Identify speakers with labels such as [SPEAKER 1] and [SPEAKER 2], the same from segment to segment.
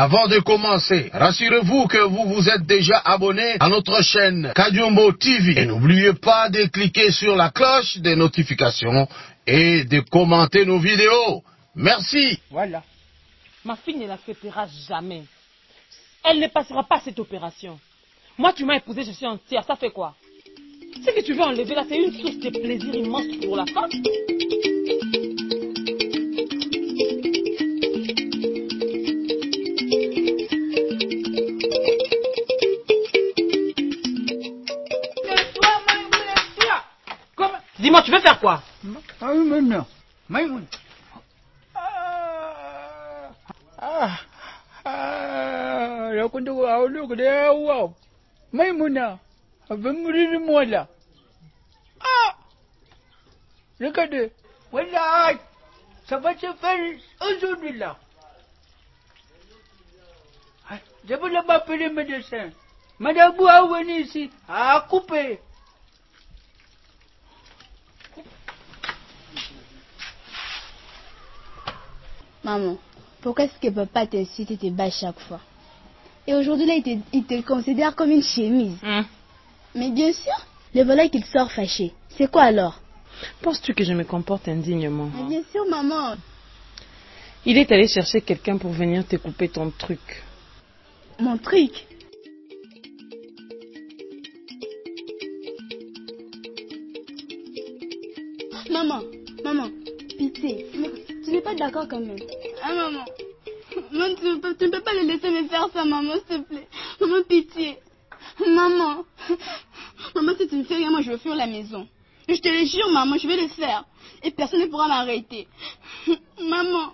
[SPEAKER 1] Avant de commencer, rassurez-vous que vous vous êtes déjà abonné à notre chaîne Kadiombo TV. Et n'oubliez pas de cliquer sur la cloche des notifications et de commenter nos vidéos. Merci.
[SPEAKER 2] Voilà. Ma fille ne l'acceptera jamais. Elle ne passera pas cette opération. Moi, tu m'as épousé, je suis entière. Ça fait quoi? Ce que tu veux enlever là, c'est une source de plaisir immense pour la femme. Dis-moi, tu veux faire quoi?
[SPEAKER 3] Maïmouna. Maïmouna, moi là. Regardez, voilà, ça va se faire aujourd'hui là. Je vais là-bas appeler le médecin. Madame Boua venir ici, à couper.
[SPEAKER 4] Maman, pourquoi est-ce que papa t'incite et te bat chaque fois? Et aujourd'hui, là, il te considère comme une chemise. Mais bien sûr, le voilà qu'il sort fâché. C'est quoi alors?
[SPEAKER 2] Penses-tu que je me comporte indignement?
[SPEAKER 4] Mais bien sûr, maman.
[SPEAKER 2] Il est allé chercher quelqu'un pour venir te couper ton truc.
[SPEAKER 4] Mon truc? Maman, pitié. Tu n'es pas d'accord quand même? Ah, maman. Maman, tu ne peux pas le laisser me faire ça, maman, s'il te plaît. Maman, pitié. Maman, si tu ne fais rien, moi je vais fuir la maison. Je te le jure, maman, je vais le faire. Et personne ne pourra m'arrêter. Maman.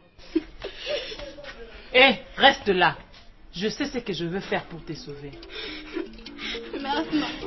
[SPEAKER 2] Reste là. Je sais ce que je veux faire pour te sauver.
[SPEAKER 4] Merci, maman.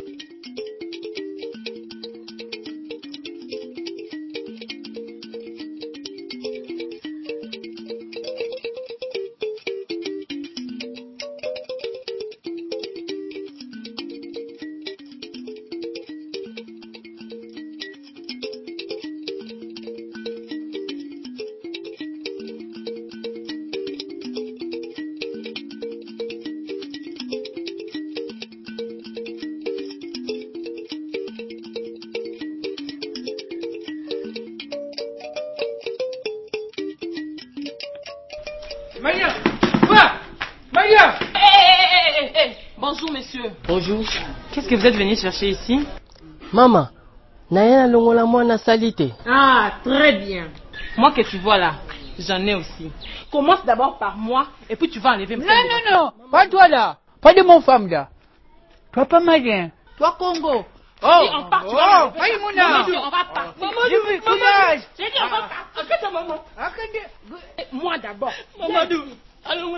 [SPEAKER 3] Maria!
[SPEAKER 2] Bonjour, monsieur.
[SPEAKER 5] Bonjour.
[SPEAKER 2] Qu'est-ce que vous êtes venu chercher ici?
[SPEAKER 5] Maman, Naya longola mwana salité.
[SPEAKER 2] Ah, très bien. Moi que tu vois là, j'en ai aussi. Commence d'abord par moi et puis tu vas enlever mes
[SPEAKER 3] Non, pas toi là. Pas de mon femme là. Toi pas malien. Toi Congo.
[SPEAKER 2] Et on part, tu vas enlever ça.
[SPEAKER 3] Maïmouna.
[SPEAKER 2] On va partir.
[SPEAKER 3] J'ai vu courage.
[SPEAKER 2] J'ai dit on va partir. Arrête, maman. Moi d'abord.
[SPEAKER 5] Mamadou.
[SPEAKER 2] Non,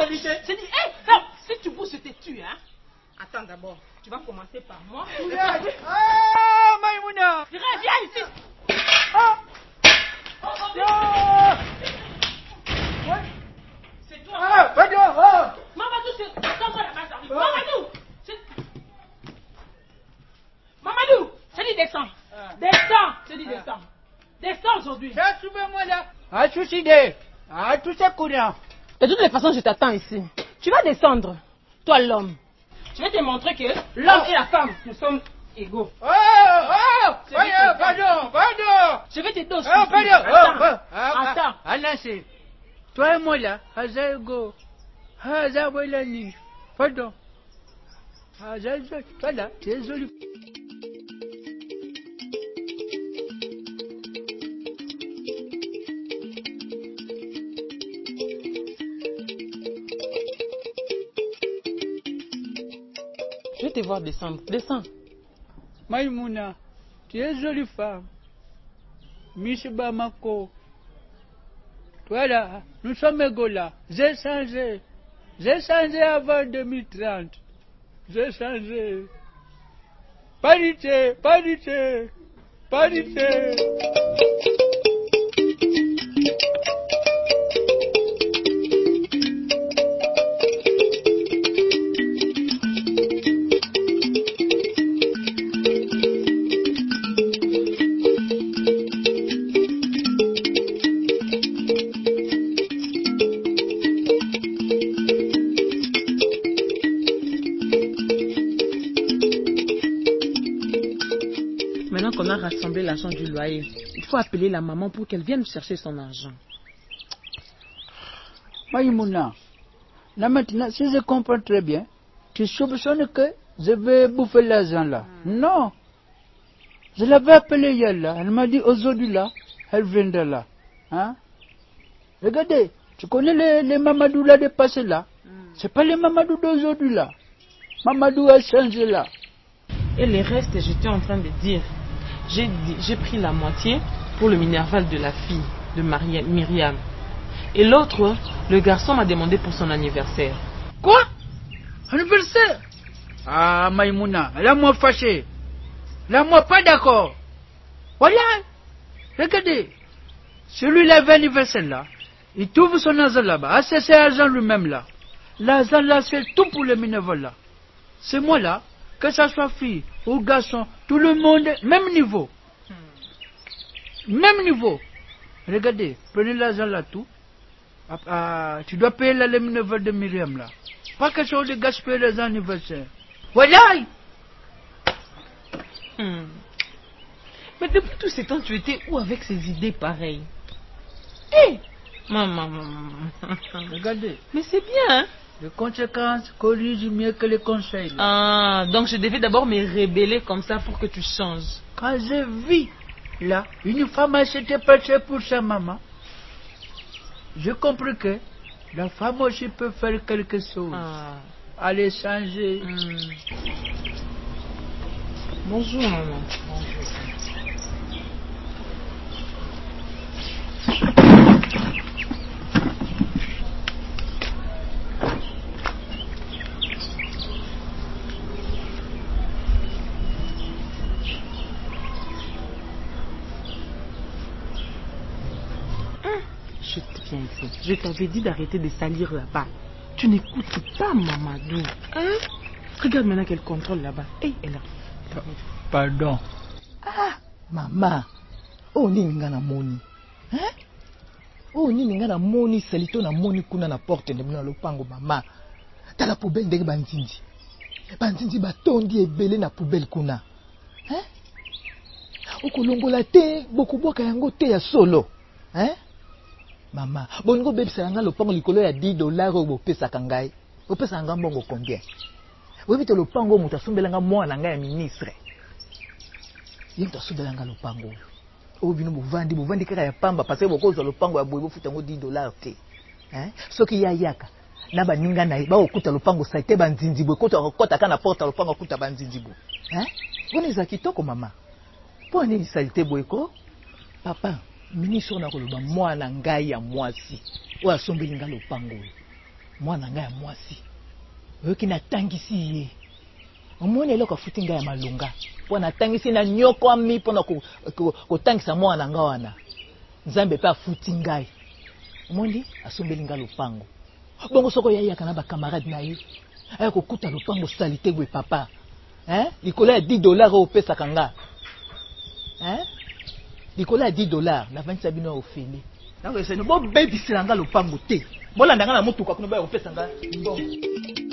[SPEAKER 2] si tu bouges, je te tue, hein. Attends d'abord. Tu vas commencer par moi.
[SPEAKER 3] Ah, Maïmouna.
[SPEAKER 2] Viens ici. C'est toi. Mamadou, c'est toi là-bas, j'arrive. Mamadou, je dis descends. Je dis descends. Descends aujourd'hui.
[SPEAKER 3] Moi là. Ah, suicidé. Ah, tout ça courant.
[SPEAKER 2] De toutes les façons, je t'attends ici. Tu vas descendre, toi l'homme. Je vais te montrer que l'homme et la femme, nous sommes égaux.
[SPEAKER 3] Pardon.
[SPEAKER 2] Je vais te donner.
[SPEAKER 3] Attends. Anansi. Toi et moi là, Hazago. Hazawelani. Pardon. Hazago. Voilà, c'est joli.
[SPEAKER 2] Je vais te voir descendre. Descends.
[SPEAKER 3] Maïmouna, tu es jolie femme. Miss Bamako. Voilà, nous sommes égaux là. J'ai changé. J'ai changé avant 2030. J'ai changé. Parité.
[SPEAKER 2] qu'on a rassemblé l'argent du loyer, il faut appeler la maman pour qu'elle vienne chercher son argent.
[SPEAKER 3] Maïmouna, là maintenant, si je comprends très bien, tu soupçonnes que je vais bouffer l'argent là. Non. Je l'avais appelée hier là. Elle m'a dit aujourd'hui là, elle viendra là. Hein? Regardez, tu connais les Mamadou là de passé là. C'est pas les Mamadou d'aujourd'hui là. Mamadou a changé là.
[SPEAKER 2] Et les restes, j'étais en train de dire, j'ai pris la moitié pour le minerval de la fille de Myriam. Et l'autre, le garçon m'a demandé pour son anniversaire.
[SPEAKER 3] Quoi? Anniversaire? Ah, Maïmouna, là moi fâché. Là moi pas d'accord. Voilà. Regardez. Celui-là avait anniversaire là. Il trouve son argent là-bas. Ah, c'est argent lui-même là. L'argent là, c'est tout pour le minerval là. C'est moi là. Que ça soit fille ou garçon, tout le monde, même niveau. Même niveau. Regardez, prenez l'argent là tout. Tu dois payer là le minerval de Myriam là. Pas question de gaspiller les anniversaires. Voilà.
[SPEAKER 2] Mais depuis tout ce temps, tu étais où avec ces idées pareilles? Hé, maman.
[SPEAKER 3] Regardez.
[SPEAKER 2] Mais c'est bien, hein?
[SPEAKER 3] Les conséquences corrigent mieux que les conseils.
[SPEAKER 2] Ah, donc je devais d'abord me rebeller comme ça pour que tu changes.
[SPEAKER 3] Quand je vis là, une femme s'était passée pour sa maman, j'ai compris que la femme aussi peut faire quelque chose. Aller changer.
[SPEAKER 2] Bonjour, maman. Je t'avais dit d'arrêter de salir là-bas. Tu n'écoutes pas Mamadou. Hein? Regarde maintenant qu'elle contrôle là-bas. Hey, elle a...
[SPEAKER 3] Pardon.
[SPEAKER 6] Ah, maman. Oh, ni nga na moni. Hein? Oh, ni nga na moni salito na moni kuna na porte de na lopango mama. Tala poubelle ndenge banzinzi. Banzinzi batondi ebele na poubelle kuna. Hein? Okolongola te, bokuboka yango te ya solo. Hein? Mama, bongo bebisa nga lopango likolo ya $10 oyo bopesaka ngai. Bopesa nga mbongo combien? Webite lopango mutu asombelanga mwana ngai ya ministre. Ye mutu asombelanga lopango. Oyo bino bovandi kaka ya pamba parce que bokozwa lopango ya boye bofuta ngo $10 te. Hein? Soki ya yaka na baninga na ye ba okuta lopango sa te banzinzi boye kota kana porta lopango okuta banzinzi boye. Hein? Bona eza kitoko mama. Pone ni salite boye ko? Papa ministre na koloba mwana ngai ya mwasi oyo asombeli nga lopango oyo mwana ngai ya mwasi oyoki natangisi ye omoni eloko afuti ngai ya malunga mpo natangisi na nyokwami mpona kotangisa mwana nga wana nzambe mpe afuti ngai omoni asombeli nga lopango bongo soko yayaka na bakamarade na ye aya kokuta lopango salite boye papa likolo ya $10 oyo opesaka nga likolo ya $10 navandisa bino ya ofele nako eseni bobebisela nga lopango te bolanda nga na motuka kuna baya kopesa nga mbongo